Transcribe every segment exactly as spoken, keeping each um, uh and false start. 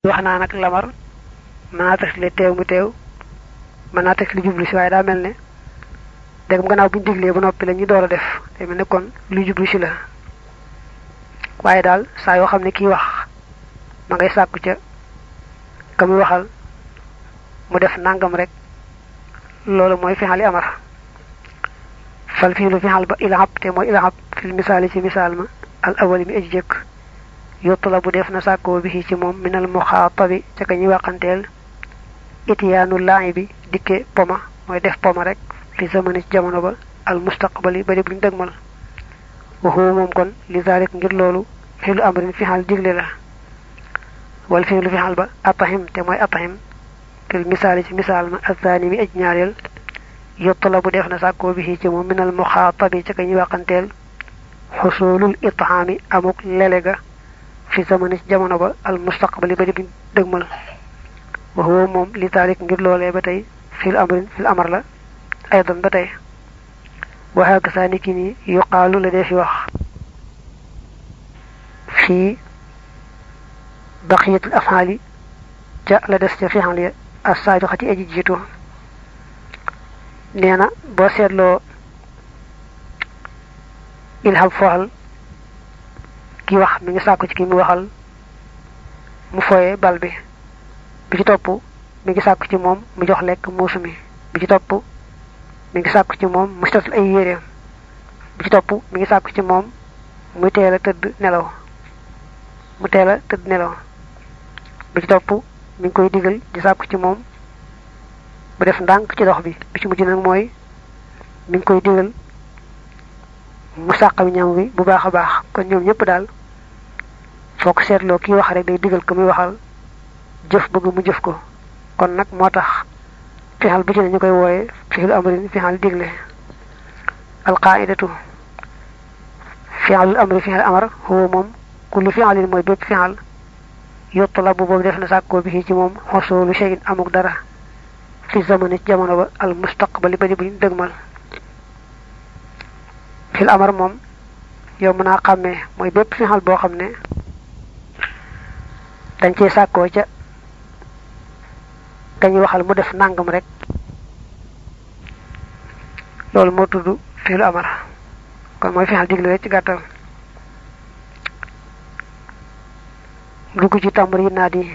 waxna nak lamar mana tax li teew mu teew mana tax li jublu ci way da melne degam gannaaw buñ diglé ba noppi lañu doora def té melne kon lu jublu ci la waye dal sa yo xamne ki wax ma ngay sakku ca kam waxal mu def nangam rek lolu moy fi hali amar fal fi lu fi hal ba ilhab te moy ilhab fil misali ci misal ma al awwal mi aji jek yotlabu def na sakko bi ci mom minal mukhatabi ca kañi waxantel itiyanu la'ibi dikke poma moy def poma rek fi zamani jamono ba al mustaqbali bari buñ degmal wa huwa mom kon li zalik ngir lolu fi'lu amrin fi hal digle la wal fi'lu fi hal ba atahim te moy atahim fil misali ci misal ma azani mi aj ñaarel yotlabu def na sakko bi ci mom minal mukhatabi ca kañi waxantel husulul ithami amuk lelega fi zamani jamono ba al mustaqbali bari buñ degmal wa huwa mom li zalik ngir lolé batay fil amrin fil amr la aydan batay wa haka sanikini yuqalu la def wax fi baqiyat al af'ali ja la dess ci fi'al ya as-sabiqati aji jitu neena bo setlo ilham fa'al ki wax mi ngi sakku ci ki mi waxal mu foye bal bi bi ci topp mi ngi sakku ci mom mu jox lek musumi bi ci topp mi ngi sakku ci mom mu statul ay yéreem bi ci topp mi ngi sakku ci mom mu téla teud nelaw mu téla teud nelaw bi ci topp mi ngi koy digal di sakku ci mom bu def ndank ci dox bi bi ci mujj nak moy mi ngi koy digal mu saqam ñam wi bu baaxa baax kon ñoom ñepp dal foko setlo ki wax rek day digal ko muy waxal jëf bëgg mu jëf ko kon nak motax fi hal bu ci ñu koy woyé fi hal amrin fi hal digle al qa'idatu fi hal amri fi hal amr huwa mom kullu fi'lin moy bepp fi'al yotlabu bo def na sakko bi ci mom husulu shay'in amuk dara fi zamani jamono ba al mustaqbali bari buñ degmal fil amr mom yow mëna xamé moy bepp fi'al bo xamné dañ ci sakko ca dañu waxal mu def nangam rek lolu mo tuddu fi'l amr kon moy fi'al digle ci gatal duggu ci tamrinat yi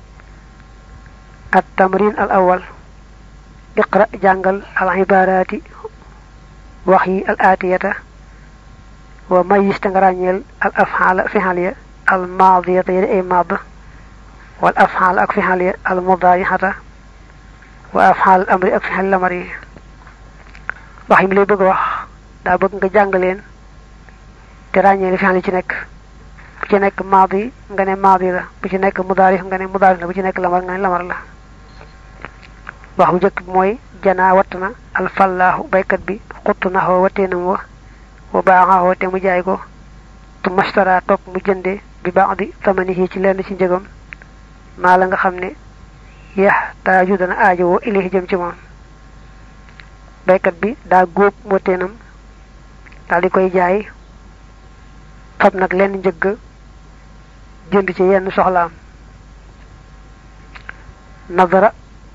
at tamrin al awwal iqra jangal al ibarati wahyi al atiyata wa mayis tangaranyel al af'al fi'aliya al madiyata ay mad wal af'al ak fi'aliya al mudayihata wa af'al al amri ak fi'al al amri wahyi lay bëgg wax da bëgg nga jangaleen té rañé fi'al ci nek bu ci nek madi nga né madi la bu ci nek mudari nga né mudari la bu ci nek lamar nga né lamar la wax bu jëk moy jana watna al fallahu baykat bi xutna ho watenam wa wa baaha te mu jaay ko tu mashtara top mu jënde bi baadi tamanihi ci lenn ci njëgam ma la nga xamne yah taaju dana aajo ilahi jëm ci mom baykat bi da góob watenam dal di koy jaay fab nak lenn njëgg jënd ci yenn soxlaam nazara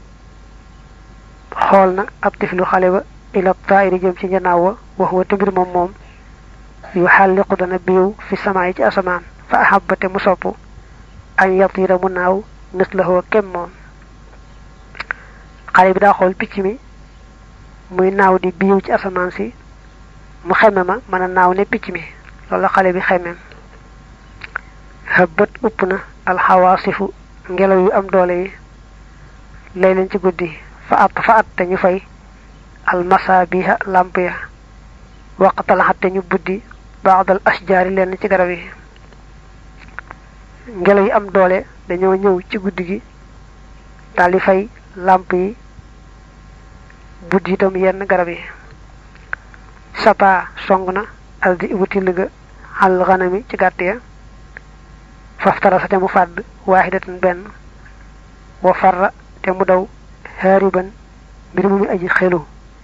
xolna ab tiflu xale ba ila ta'iri jëm ci ñanaawa wax wa tibir mom mom yuhalliqu dana biiw fi samaa'i ci asamaan fa ahabbate mu sopp an yatira mu naaw mislahu kem moom xale bi daa xool picc mi muy naaw di biiw ci asamaan si mu xemme ma mën a naaw ne picc mi loolu xale bi xemmem habbat upp na alxawaasifu ngelaw yu am doole yi lay leen ci guddi fa at fa at te ñu fay almasabiha lamp ya waqtal hatta ñu buddi ba'dal ashjar len ci garab yi ngelaw yi am doole dañoo ñëw ci guddi gi dal di fay lamp yi buddi tam yenn garab yi sapa songna al di wutil ga al ghanami ci gatt ya faftara sa te mu fad wahidatan ben wa farra te mu daw hariban bir mu aji xelu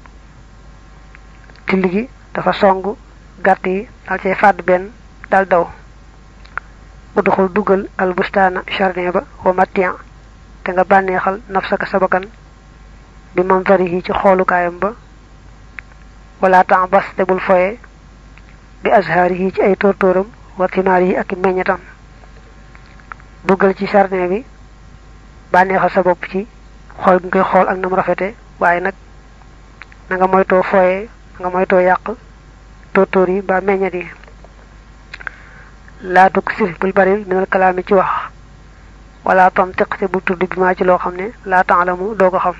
tiligi dafa songu gatti dal ci fad ben dal daw udkhul dugal al bustana jardin ba wa matiya te nga banexal nafsaka sabakan bi manzarihi ci xolukayam ba wala ta'bas te bul foye bi azharihi ci ay tortoram wa thimarihi ak meññatam dugal ci jardin bi banexal sa bop ci xol ngay xol ak nam rafete waye nak nga moyto foye nga moyto yaq tortori ba meññati la tuksir bul bari minal kalami ci wax wala tantiq te bu tuddi bima ci lo xamne la ta'lamu do ko xam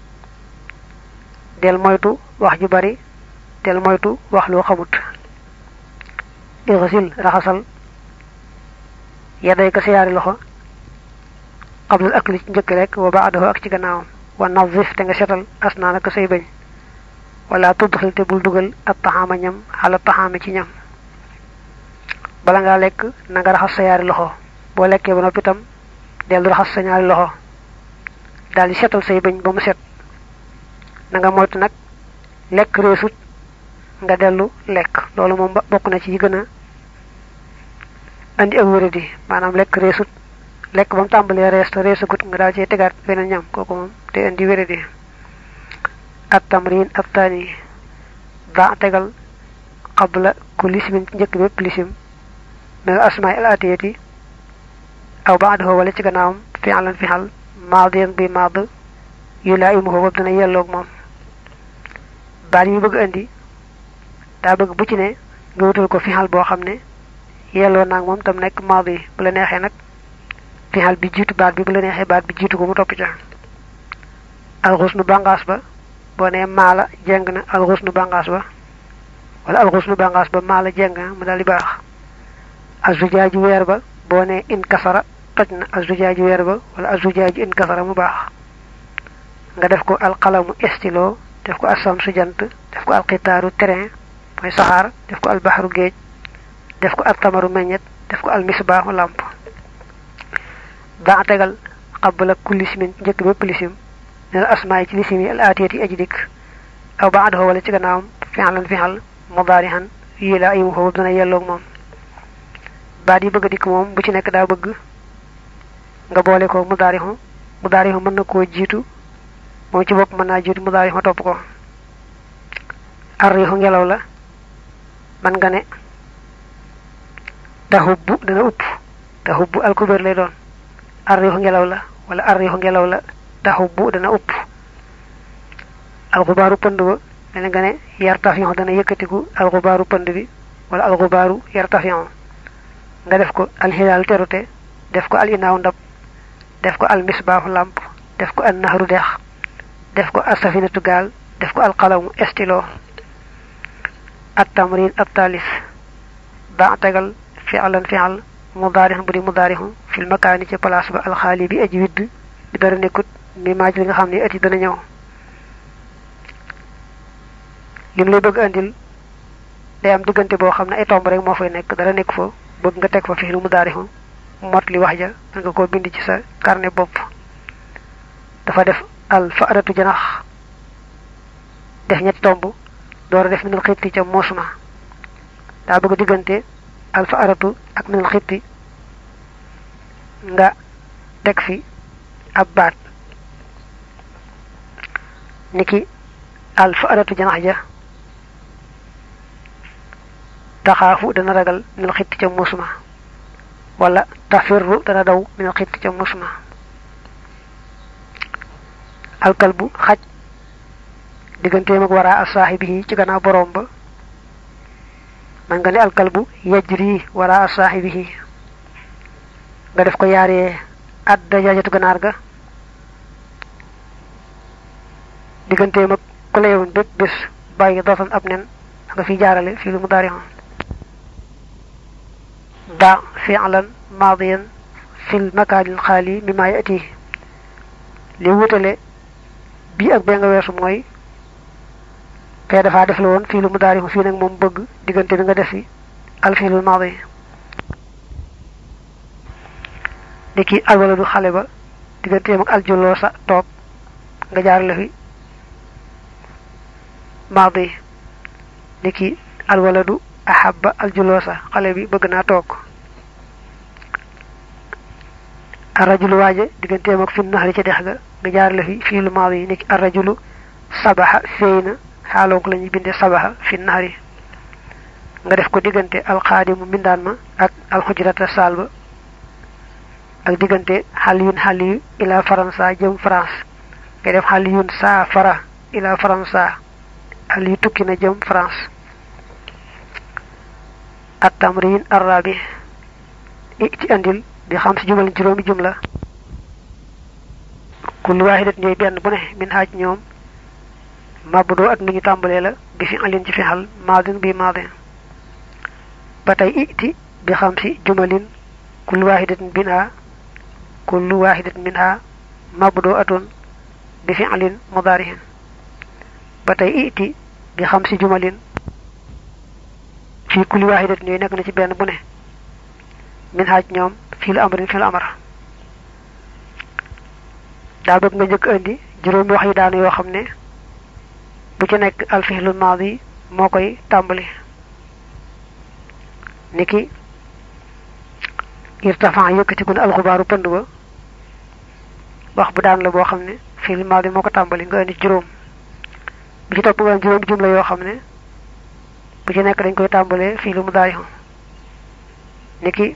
del moytu wax ju bari del moytu wax lo xamut irsil raxasal yaday ka siyari loxo qabla al akli ci ñëk rek wa ba'dahu ak ci gannaawam wa nazif te nga setal asnanaka say bañ wala tudkhil te bul dugal at tahama ñam ala tahama ci ñam bala nga lek na nga raxas sa yaari loxo bo lekke ba nopi tam del raxas sa ñaari loxo dal di setal say bañ ba mu set na nga moytu nak lek reesut nga delu lek lolu mom bokku na ci gëna andi ak wëredi manam lek reesut lek bam tambalé reest reesut nga dal ci tegaat benen ñam koku mom te andi wëredi at tamrin at-tani da tegal qabla kulli ismin ñëk bepp lisim من الأسماء الآتية أو بعده ولا تجناهم فعلا فعل ماضيا بماض يلائمه وابدنا يلوغ مام بعد يبقى عندي دا bëgg bu ci ne nga wutal ko fi'al bo xamne yelo nak mom tam nek madi bu la nexé nak fi'al bi jitu baat bi bu la nexé baat bi jitu ko mu top ci al ghusnu bangas ba bo ne mala jeng na al ghusnu bangas ba wala al ghusnu bangas ba mala jeng mu dal di bax azujaju wer ba bo ne in kasara tojna azujaju wer ba wala azujaju in kasara mu bax nga def ko al qalamu estilo def ko asam su jant def ko al qitaru terrain moy sahar def ko al bahru geej def ko al tamaru meñet def ko al misbahu lamp da tegal qabla kulli ismin jek bepp lisim al asma'i ci lisimi al atiyati ajdik aw ba'dahu wala ci gannaawam fi'lan fi'al mudarihan yila ayu ho dana yello mom baadi bëgg dik mom bu ci nek da bëgg nga boole ko mudarihu mudarihu mën na ko jitu mo ci bop mën na jitu mudarihu top ko arrihu ngelaw la man nga ne tahubbu dana upp tahubbu al kubar lay doon arrihu ngelaw la wala arrihu ngelaw la tahubbu dana upp al kubaru pandu mel nga ne yartafi'u dana yëkëtiku al kubaru pandu bi wala al kubaru yartafi'u nga def ko al hilal terute def ko al inaw ndab def ko al misbahu lamp def ko an nahru dex def ko as-safinatu gal def ko al qalam estilo at tamrin at talif ba tagal fi'lan fi'al mudari' budi mudari' fil makani ci place ba al khali bi aji widd bi dara nekut mi maaj li nga xamni ati dana ñew lim lay bëgg andil day am digënté bo xamne ay tomb rek mo fay nek dara nek fo bëgg nga tek fa fi'lu mudari'u mot li wax ja nga ko bind ci sa carnet bop dafa def al fa'ratu janax def ñet tomb door def minul khitti ca mosuma da bëgg digënté al fa'ratu ak minul khitti nga tek fi abbat niki al fa'ratu janax ja takhafu dana ragal min al khitti ca musuma wala tafirru dana daw min al khitti ca musuma al kalbu xaj digante mak wara as-sahibi ci gana borom ba man nga ne al kalbu yajri wara as-sahibi nga def ko yare ad dajajatu ganar ga digante mak ku leewon bepp bes bayyi dafan ab nen nga fi jaarale fi lu mudari' دا فعلا ماضيا في المكان الخالي مما يأتي li wutale bi ak benga wessu moy kay dafa def lawon fi lu mudari fi nak mom bëgg digënté bi nga def fi al fi'l al madi diki al waladu xalé ba digënté mak al julusa tok nga jaar la fi madi diki al waladu ahabba al julusa xalé bi bëgg na tok arrajulu waaje digganteem ak fi naxari ca dex ga nga jaar la fi fiil maadi yi niki arrajulu sabaha feeyna xaaloo ko lañuy binde sabaha fi naxari nga def ko diggante alxaadimu mbindaan ma ak alxujrata saal ba ak diggante xaliyun xaliyu ila faransa jëm France nga def xaliyun saa fara ila faransa xaliyu tukki na jëm France at tamrin arabi ci andil bi xam ci jumal juróomi jumla kullu wahidat ñoy benn bu ne min haaj ñoom mabdo ak ñu tambalé la bi fi alin ci fihal madin bi madin batay iti bi xam ci jumalin kullu wahidatin binha kullu wahidatin minha mabdo atun bi fi alin mudarihin batay iti bi xam ci jumalin fi kulli wahidatin ñoy nek na ci benn bu ne min haaj ñoom fil amrin fil amr da bëgg nga jëk andi juroom wax yi daanu yo xamne bu ci nek al fi'lul madi mo koy tambali niki irtafa yëkëti kun al khubaru pënd ba wax bu daan la bo xamne fi'lul madi mo ko tambali nga andi juroom bu ci top nga juroom jumla yo xamne bu ci nek dañ koy tambalé fi'lul mudari niki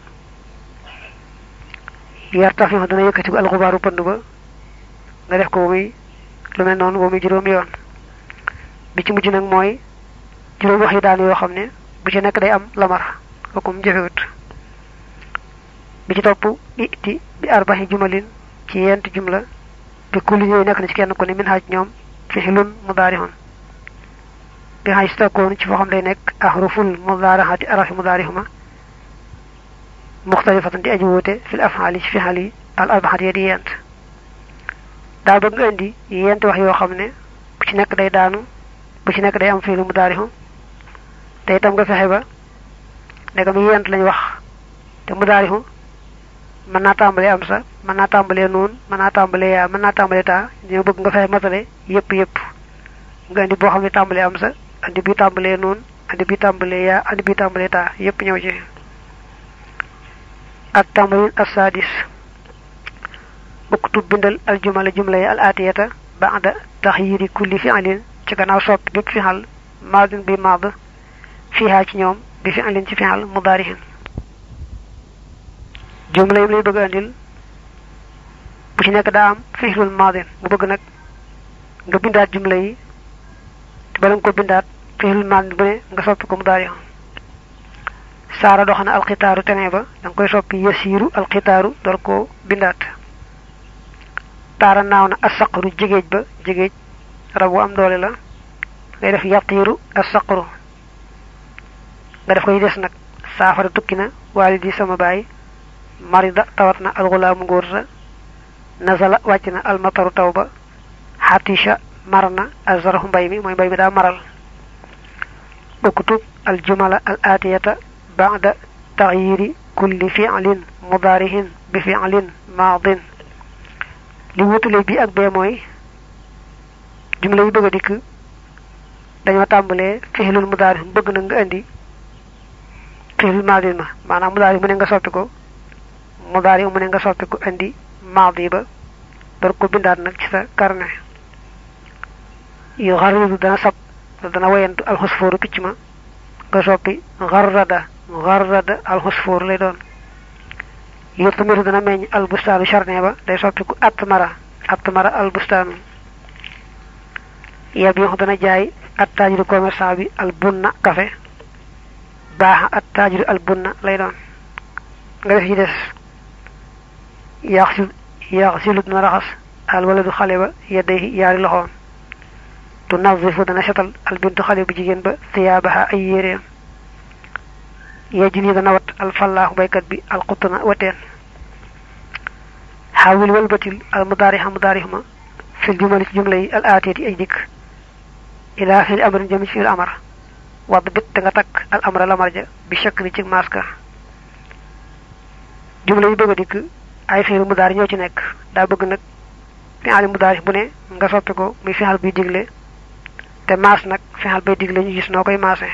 yartafi dana yëkëti ko al khubaru pënd ba nga def ko muy lu mel non bo muy juroom yoon bi ci mujj nak moy juroom wax yi daan yo xamne bu ci nek day am lamar ko mu jëfewut bi ci top iti bi arbahi jumalin ci yent jumla bi kulli ñoy nek na ci kenn ko ni min haaj ñoom fi'lun mudarihun bi haystakon ci fo xam day nek ahruful mudarahati arafi mudarihuma mukhtalifatan di aju wote fil af'ali fi hali al arba'ati yadiyant da bëgg nga indi yent wax yo xamne bu ci nek day daanu bu ci nek day am fi'lu mudarihu tay tam nga fexé ba nek mi yent lañ wax te mudarihu man na tambalé am sa man na tambalé non man na tambalé ya man na tambalé ta ñu bëgg nga fexé matalé yépp yépp nga indi bo xamne tambalé am sa andi bi tambalé non andi bi tambalé ya andi bi tambalé ta yépp ñew ci at tamrin as-sadis uktub bindal al jumala jumla al atiyata ba'da takhyir kulli fi'lin ci gannaaw sopp bépp fi'al madin bi mad fiha ci ñoom bi fi'lin ci fi'al mudarihin jumla yi lay bëgg andil bu ci nekk da am fi'lul madin mu bëgg nak nga bindaat jumla yi te balam ko bindaat fi'lul madin bu ne nga soppi ko mudari sara doxana al qitaru tene ba dang koy soppi yasiru al qitaru dor ko bindaat tara nawna as-saqru jigej ba jigej rabu am doole la ngay def yaqiru as-saqru nga def koy dess nak safara tukkina walidi sama bay marida tawatna al-ghulam ngorsa nazala wacina al-mataru tawba hatisha marna azrahu baymi moy baymi da maral ukutub al-jumala al-atiyata ba'da taghyir kulli fi'lin mudarihin bi fi'lin madin li wutulé bi ak bé moy jumla yi bëgg dik dañu tambalé fi'lul mudari bëgg na nga andi fi'lul madi ma manam mudari mu ne nga soppi ko mudari mu ne nga soppi ko andi madi ba dor ko bindat nak ci sa carnet yu gharru dana sab dana wayantu al husfuru picc ma nga soppi gharrada gharrada al husfur lay doon yutmiru dana meñ al bustanu charne ba day soppi ku atmara atmara al bustanu yabi wax dana jaay at tajiru commerçant bi al bunna café baax at tajiru al bunna lay doon nga def ci dess yaxsil yaxsilu dana raxas al waladu xale ba yedday yaari loxoom tu nazifu dana setal al bintu xale bu jigéen ba thiyaabaha ay yéreem yajini dana wat al fallahu baykat bi al qutna wateen حاول والبتل المضارع مضارعهما في الجمل الجملة الآتية أي ذيك إلى في الأمر جميع في الأمر وضبط تغتك الأمر الأمر بشكل تيك ماسكا جملة يبقى ديك أي في المضارع نيو نك دا bëgg nak fi al mudari bu ne nga soppi ko muy fi hal bi diglé té mas nak fi hal bay diglé ñu gis nokoy masé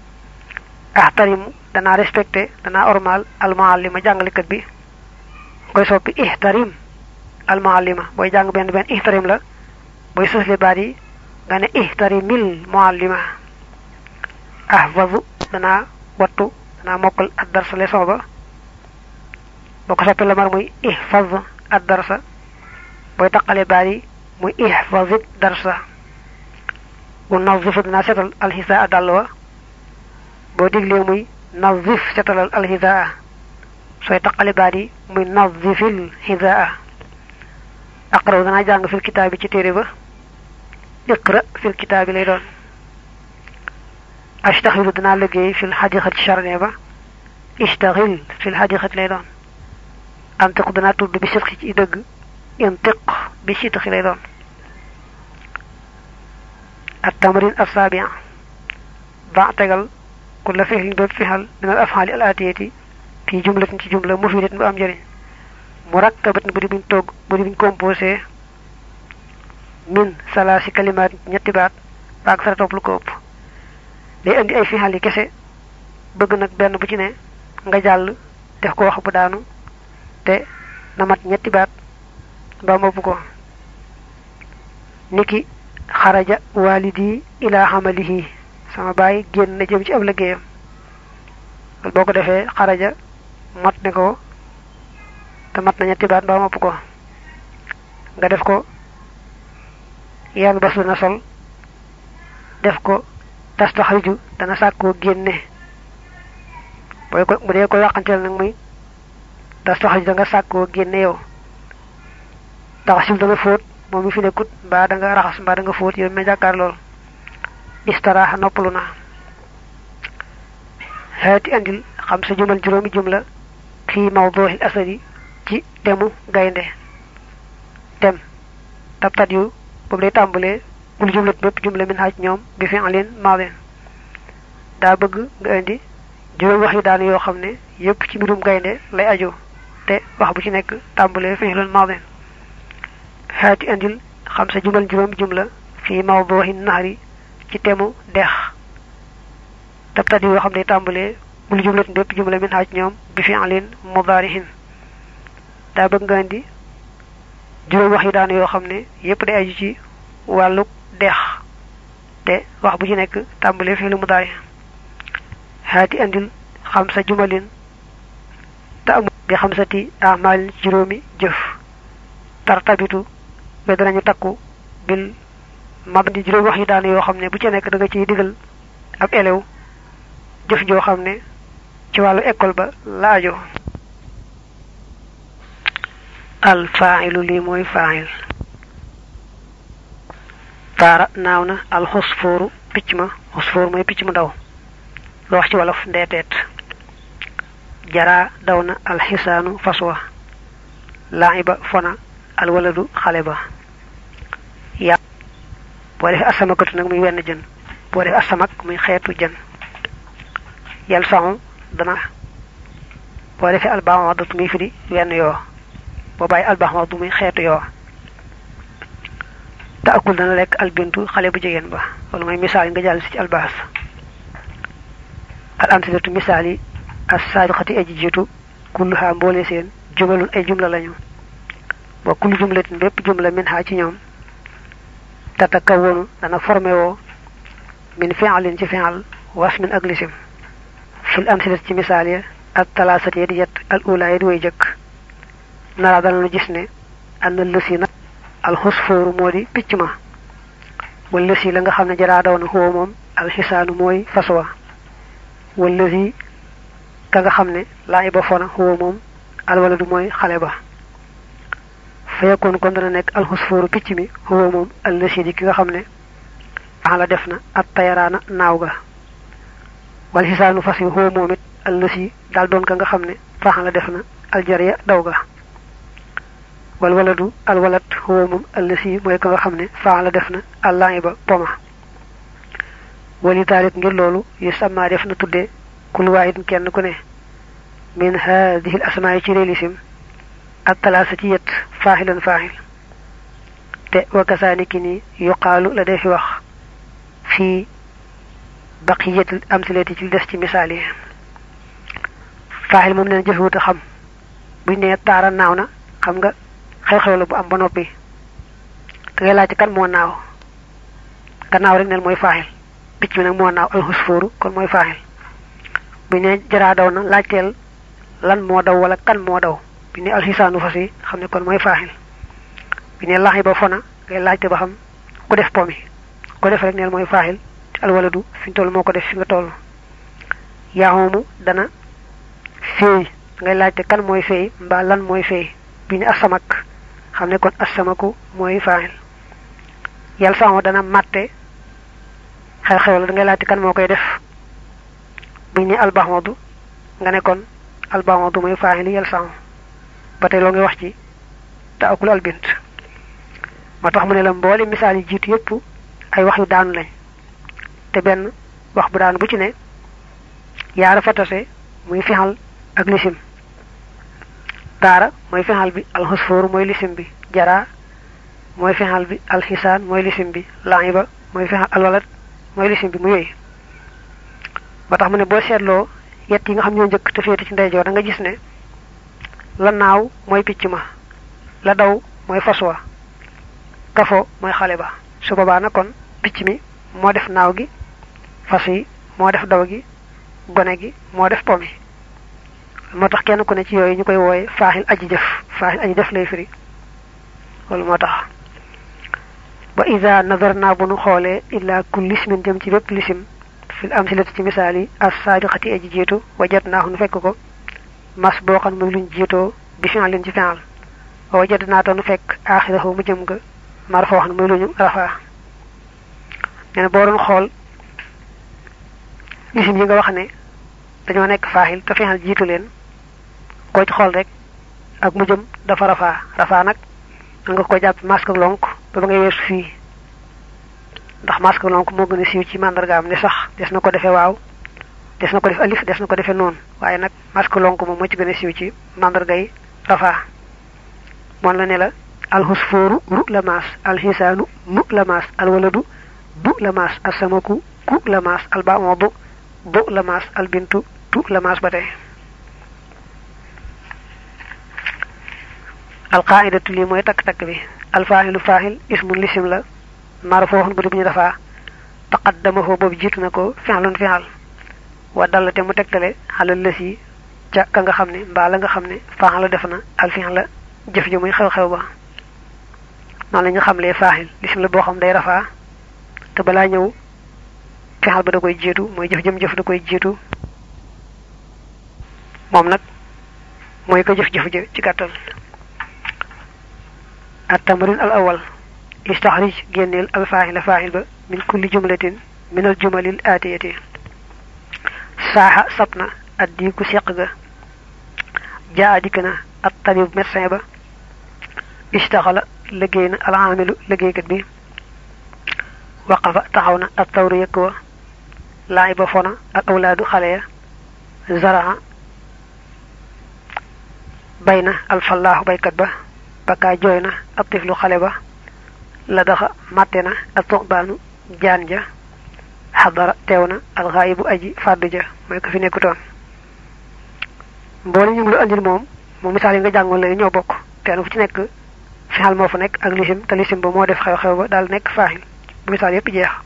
ahtarim dana respecté dana normal al muallima jangalikat bi koy soppi ihtarim al muallima boy jang ben ben ihtarim la boy sosle bari nga ne ihtarimil muallima ahfazu dana wattu dana mokal ad darsa leçon ba boko soppi la mar muy ihfaz ad darsa boy takale bari muy ihfazit darsa wa nazifu dana setal al hisaa dalwa bo digle muy nazif setal al hisaa soy takale bari muy nazifil hisaa aqra dana jang fil kitab ci téré ba اقرأ في الكتاب ليدون اشتغل دنا لغي في الحديقة الشرنيبة اشتغل في الحديقة ليدون انتق دنا تود بشدق دغ انتق بشدق ليدون التمرين السابع ضع تغل كل فعل بفعل من الافعال الاتيه في جملة في جملة مفيدة بام جاري مركبة بدي بن توغ بدي بن كومبوسي min salasi kalimat ñetti baat baak sa top lu ko upp day andi ay fihali kesse bëgg nak benn bu ci ne nga jall def ko wax bu daanu te na mat ñetti baat ba mo bu ko niki kharaja walidi ila hamalihi sama baay genn na jëm ci ab liggéeyam boko defé kharaja mat ne ko te mat na ñetti baat ba mo bu ko nga def ko yaan basu na sol def ko tastaxriju dana sakko genné boy ko bu dé ko waxantel nak muy tastaxriju nga sakko genné yow taxasul dana fóot momi fi nekut ba da nga raxas ba da nga fóot yow me jakar lol istiraha noppaluna hati andil xam sa jumal juromi jumla fi mawdu'il asadi ci temu gaynde tem tabtat yu bu lay tambalé bu jumlat bepp jumla min haj ñom bi fi alin maadin da bëgg nga indi juroom wax yi daan yo xamne yépp ci mbirum gaynde lay aju te wax bu ci nekk tambalé fi alin maadin hati andil xam sa jumal juroom jumla fi mawdu'in nahri ci temu dex tabtat yo xamne tambalé bu jumlat bepp jumla min haj ñom bi fi alin mudarihin da bëgg nga indi juroom wax yi daan yo xamne yépp day aju ci walu dex te wax bu ci nek tambalé fi lu mudaay hati andil khamsa jumalin ta bi khamsati a'mal juromi jëf tartabitu be danañu takku bil mabdi juroom wax yi daan yo xamne bu ci nek da nga ci digal ab elew jëf jo xamne ci walu école ba laajo al fa'ilu li moy fa'il tara nawna al husfuru picma husfur moy picc mu daw lo wax ci wolof ndetet jara dawna al hisanu faswa la'iba fona al waladu khaliba ya bo def asamakatu nak muy wenn jeun bo def asamak muy xeetu jeun yal saxu dana bo def al ba'datu muy firi wenn yo bo bay al ba'datu muy xeetu yo taakul dana lek al bintu xale bu jigen ba wala may misal nga jall ci al bahs al amsilatu misali as sadiqati ajijitu kulluha mbolé sen jumalun ay jumla lañu wa kullu jumlatin bepp jumla min ha ci ñoom tatakawunu dana formé wo min fi'lin ci fi'al wasmin ak lisim fil amsilati ci misaliya at talasati yadiyat al ula yadi way jëk nara dana lu gis ne an lusina al husfur modi piccma wala si la nga xamne jara dawna ho mom al hisanu moy faswa wala si ka nga xamne la iba fona ho mom al waladu moy xale ba fayakon kon dana nek al husfur piccmi ho mom al lasi di ki nga xamne ala defna at tayarana nawga wal hisanu fasi ho momit al lasi dal don ka nga xamne fa ala defna al jariya dawga wal waladu al walad huwa mum allasi moy ko xamne faala defna allahiba poma wali talik ngir lolu yusama defna tudde kul wahid kenn ku ne min hadhihi al asma'i ci relisim at talasatiyat fa'ilan fa'il te wa kasaniki ni yuqalu la defi wax fi baqiyat al amsalati ci dess ci misali fa'il mum len jëfewuta xam buñ ne tara nawna xam nga xew xew la bu am ba noppi da ngay laaj kan moo naaw gannaaw rek neel mooy faaxil picc mi nag moo naaw alxusfóoru kon mooy faaxil bu ne jaraa daw na laajteel lan moo daw wala kan moo daw bi ne alxisaanu fas yi xam ne kon mooy faaxil bi ne laxi ba fona ngay laajte ba xam ku def pomi ku def rek neel mooy faaxil te alwaladu fi ñu toll moo ko def fi nga toll yaaxoomu dana feey ngay laajte kan mooy feey mbaa lan mooy feey bi ne asamak xam ne kon asamaku mooy faaxil yàlla sama dana matte xew xew la da ngay laajte kan moo koy def buñ ne albaxmadu nga ne kon albaxmadu mooy faaxil yàlla sama ba tey loo ngi wax ci te akul albint moo tax mu ne la mboole misaal yi jiitu yépp ay wax yu daanu lañ te benn wax bu daanu bu ci ne yaara fa tase muy fixal ak lisim daara mooy fixal bi alxusfóor mooy lisim bi jara mooy fixal bi alxisaan mooy lisim bi laiba mooy fixal alwalad mooy lisim bi mu yooyu ba tax mu ne boo seetloo yett yi nga xam ñoo njëkk te féete ci ndeyjoor da nga gis ne la naaw mooy picc ma la daw mooy fas wa kafo mooy xale ba su boobaa na kon picc mi moo def naaw gi fas yi moo def daw gi gone gi moo def pomi moo tax kenn ku ne ci yooyu ñu koy wooye faaxil aji jëf faaxil aji jëf lay firi loolu moo tax ba ida nazarna bu nu xoolee illa kulli ismin jëm ci bépp lisim fil amsilati ci misaal yi as saabiqati aji jiitu wajadnaahu nu fekk ko mas boo xam muy luñ jiitoo bi fi'lin ci fi'al wajadnaa ta nu fekk aaxirahu mu jëm nga marfa wax na muy luñu rafaa nee na boo doon xool lisim yi nga wax ne dañoo nekk faaxil te fi'al jiitu leen koo ci xool rek ak mu jëm dafa rafaa rafaa nag nga ko jàpp masque lonk ba ba ngay weesu fii ndax masque lonk moo gën a siiw ci màndargaam ne sax des na ko defee waaw des na ko def alif des na ko defee noonu waaye nag masque lonk moom moo ci gën a siiw ci màndargay rafaa moom la ne la alxusfóoru ru la maas alxisaanu mu la maas alwaladu bu la maas asamaku ku la maas albamoodu bu la maas albintu tu la maas ba tey alqaidatu lii mooy takk-takk bi alfaaxilu faaxil ismun lisim la marfooxun bu di bu ñu dafaa taqaddamahu boobu jiitu na ko fi'lun fi'al wa dallate mu tegtale xalal lësi ca ka nga xam ne mbaa la nga xam ne faaxala def na al fi'l la jëf ji muy xew-xew ba noonu la ñu xamlee faaxil lisim la boo xam day rafaa te balaa ñëw fi'al ba da koy jiitu mooy jëf jëm jëf da koy jiitu moom nag mooy ko jëf-jëf ja ci gàttal التمرين الأول استخرج جنيل الفاعل فاعل با من كل جملة من الجمل الآتية ساحة سبنا الديكو سيقغا جاء ديكنا الطبيب مرسين با اشتغل لجينا العامل لجيكت بي وقف تحونا الثور يكوى لاعب فونا الأولاد خليا زرع بين الفلاح بيكت با baka joyna ab tiflu xale ba la daxa matena ak tuqbanu jaan ja hadara teewna al ghaibu aji faddu ja moy ko fi nekkutoon mboole ñu lu andil moom mo misal yi nga jàngoon la ñoo bokk kenn fu ci nekk fi'al moo fa nekk ak lisim te lisim ba moo def xew-xew ba daal nekk faahil bu misal yépp jeex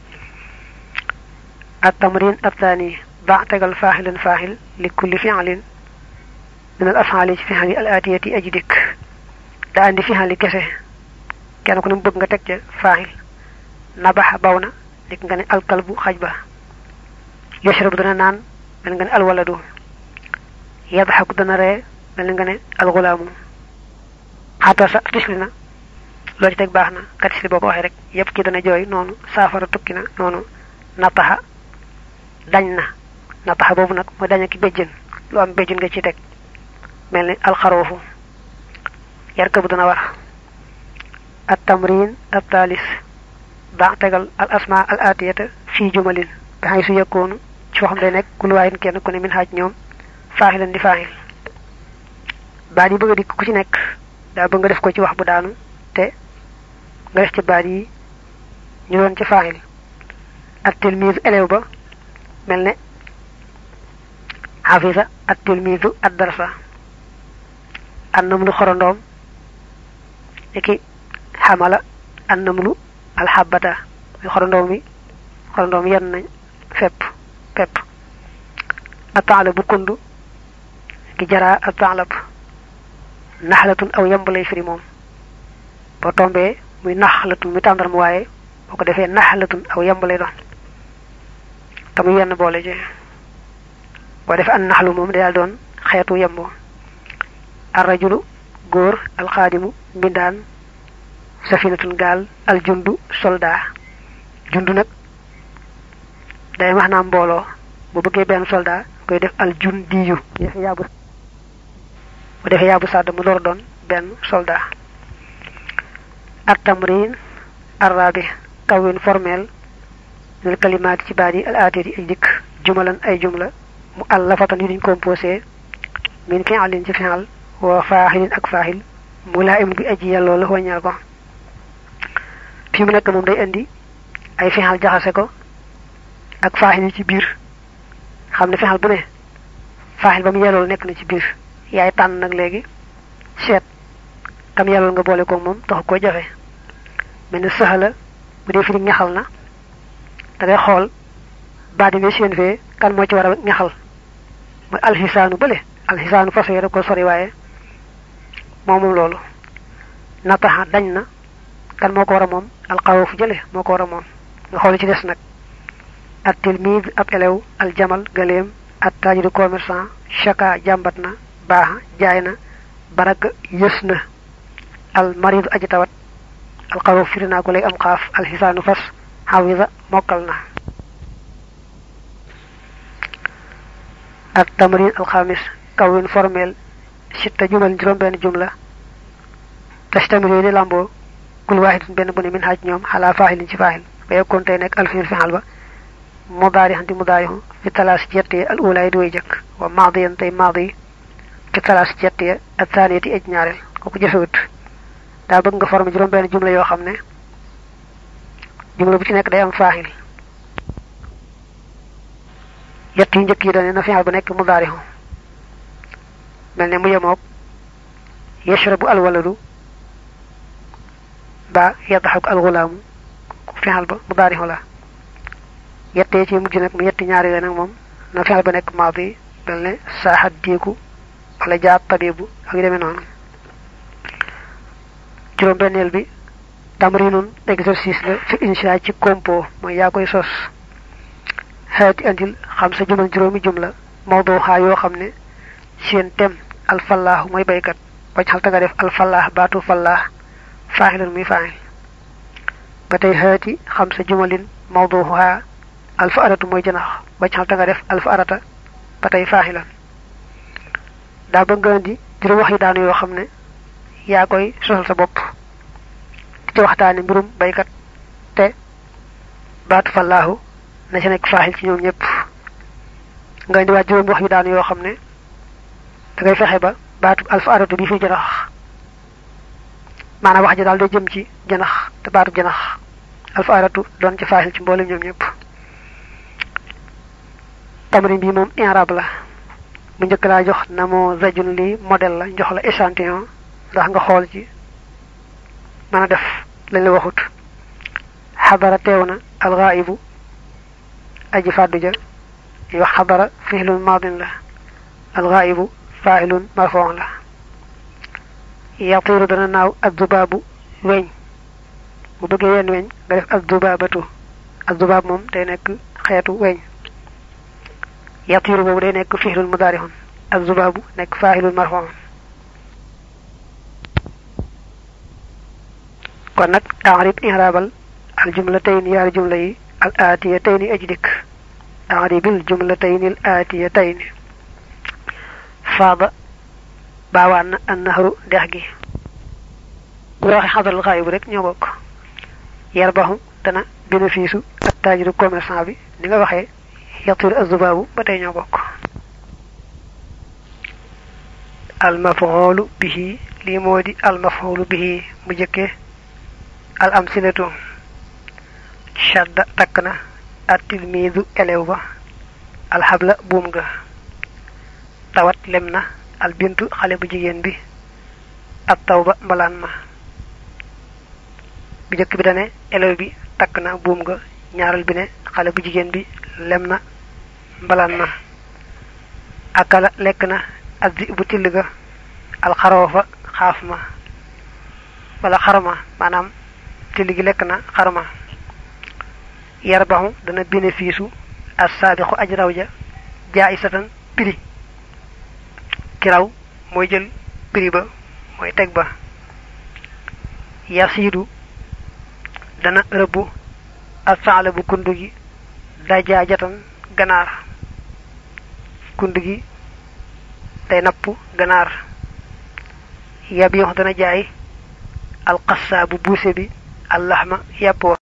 at tamrin athani ba tegal faahilan faahil li kulli fi'lin min al af'ali fi fi'li al atiyati aji dik da andi fi hali kesse kenn ku ne bëgg nga tek ci fa'il nabaha bawna dik nga ne al kalbu khajba yashrabu dana nan mel nga ne al waladu yadhaku dana re mel nga ne al ghulam hatta sa tislina lo ci tek baxna katisli boko waxe rek yep ki dana joy nonu safara tukina nonu nataha dañna nataha bobu nak mo dañ ki bejjen lu am bejjen nga ci tek melni al kharufu يركب دنا ور التمرين الثالث بعتقل الاسماء الاتيه في جمل بحيث يكون ci waxam day nek kul wayin kenn ku ne min haaj ñoom faahilan di faahil baat yi bëgg dik ku ci nek da bëgg nga def ko ci wax bu daanu te nga def ci baat yi ñu doon ci faahil at tilmiz elew ba melne hafiza at tilmizu ad darsa annam lu xorondom iki hamala annamlu alhabata xorondom mi xorondom yenn nañ fep pep atala bu kundu ki jara atalab nahlatun aw yambalay firi mom bo tombe muy nahlatun mi tandar mu waye boko defé nahlatun aw yambalay don tamu yenn bolé je bo def an nahlu mom dal don xétu yambo ar-rajulu góor alxaadimu mbindaan safinatun gaal aljundu soldat jundu nag day wax naa mbooloo bu bëggee benn soldat koy def aljundiyu defe yaabu bu defee yaabu sàdd mu door doon benn soldat at-tamrin arabi kawin formel lil kalimaat ci baat yi al aatiri ay dikk jumalan ay jumla mu allafatan yu diñ composé min fi'alin ci fi'al wa fa'ilin ak fa'il mulaim bi aji yallo la wañal ko fi mu nek mom day andi ay fi'al jaxase ko ak fa'il ci bir xamne fi'al bu ne fa'il bam yallo nek na ci bir yaay tan nak legi set tam yallo nga bolé ko mom tax ko jafé ben sahala bu def fi ñaxal na da ngay xol baadi mi seen fe kan mo ci wara ñaxal moy alhisanu bele alhisanu faso yara ko sori waye momum lolu nataha dañna kan moko wara mom alqawf jele moko wara mom nga xol ci dess nak at tilmid ab elew al jamal galem at tajiru commerçant shaka jambatna ba jaayna barak yesna al marid aji tawat alqawf firina ko lay am qaf al hisanu fas hawiza mokalna at tamrin al khamis kawin formel sitta jumal juroom ben jumla tastamilu li lambo kul wahid ben bu ne min haj ñoom ala fa'ilin ci fa'il ba yakon tay nek al fi'l fi'al ba mudari hanti mudari fi talas jetti al ulay do jek wa madiyan tay madi fi talas jetti al thaniyati aj ñaarel ko ko jëfewut da bëgg nga former juroom ben jumla yo xamne jumla bu ci nek day am fa'il yetti ñëk yi dañ na fi'al bu nek mudari melne mu yemok yashrabu al waladu ba yadhak al ghulam fi'al ba mudari la yette ci mujj nak mu yetti ñaari nak mom na fi'al ba nek madi melne sahadiku wala jaat tabibu ak demé non juroom benel bi tamrinun exercice la fi insha ci compo moy ya koy sos hati andil khamsa jumal juroomi jumla mawdu ha yo xamne seen tem al fallah moy baykat wacc ta nga def al fallah batu fallah fa'ilun mi fa'il batay hati khamsa jumalin mawduha al fa'aratu moy janax wacc ta nga def al fa'arata batay fa'ilan da bëgg andi dira wax yi daanu yo xamne ya koy sosal sa bop ci waxtaani mbirum baykat te batu fallahu na ci nek fa'il ci ñoom ñepp nga indi wa juroom wax yi daanu yo xamne da ngay fexé ba batu alfa aratu bi fi janax manam wax ji dal do jëm ci janax te batu janax alfa aratu don ci fa'il ci mbolé ñom ñep tamrin bi mom i'rab la bu ñëk la jox namo zajun li model la jox la échantillon ndax nga xol ci mana def lañ la waxut hadara tewna al ghaibu aji faddu ja wax hadara fi'lun madin la al ghaibu fa'ilun marfu' la yatiru dana naw ad-dubabu weñ bu bëgge yenn weñ nga def ad-dubabatu ad-dubab mom day nek xéetu weñ yatiru bobu day nek fi'lun mudari'un ad-dubabu nek fa'ilun marfu' kon nak ta'rib i'rabal al-jumlatayn ya jumla yi al-atiyatayn ajdik ta'ribil jumlatayn al-atiyatayn faaba bawan an-nahru dex gi waxi hadal ghaib rek ñoo bok yarbahu dana bénéfice at-tajiru commerçant bi ni nga waxe yatir az-zubabu batay ñoo bok al-maf'ulu bihi li modi al-maf'ulu bihi mu jëkke al-amsilatu shadda takna at-tilmidu elew ba al-habla buum ga tawat lemna al bintu xale bu jigen bi at tawba mbalan ma bi jëkk bi dane elew bi takk na buum nga ñaaral bi ne xale bu jigéen bi lem na mbalaan ma akala lekk na addi bu till ga alxaroofa xaaf ma wala xarama maanaam till gi lekk na xarama yarbaxu dana bénéfice as saabiqu aj raw ja jaayisatan prix ki raw mooy jël prix ba mooy teg ba yasiidu dana rëbbu as saala bu kundu gi dajaajatan ganaar kundu gi day napp ganaar yabiix dana jaay alqassa bu buuse bi allahma yàpp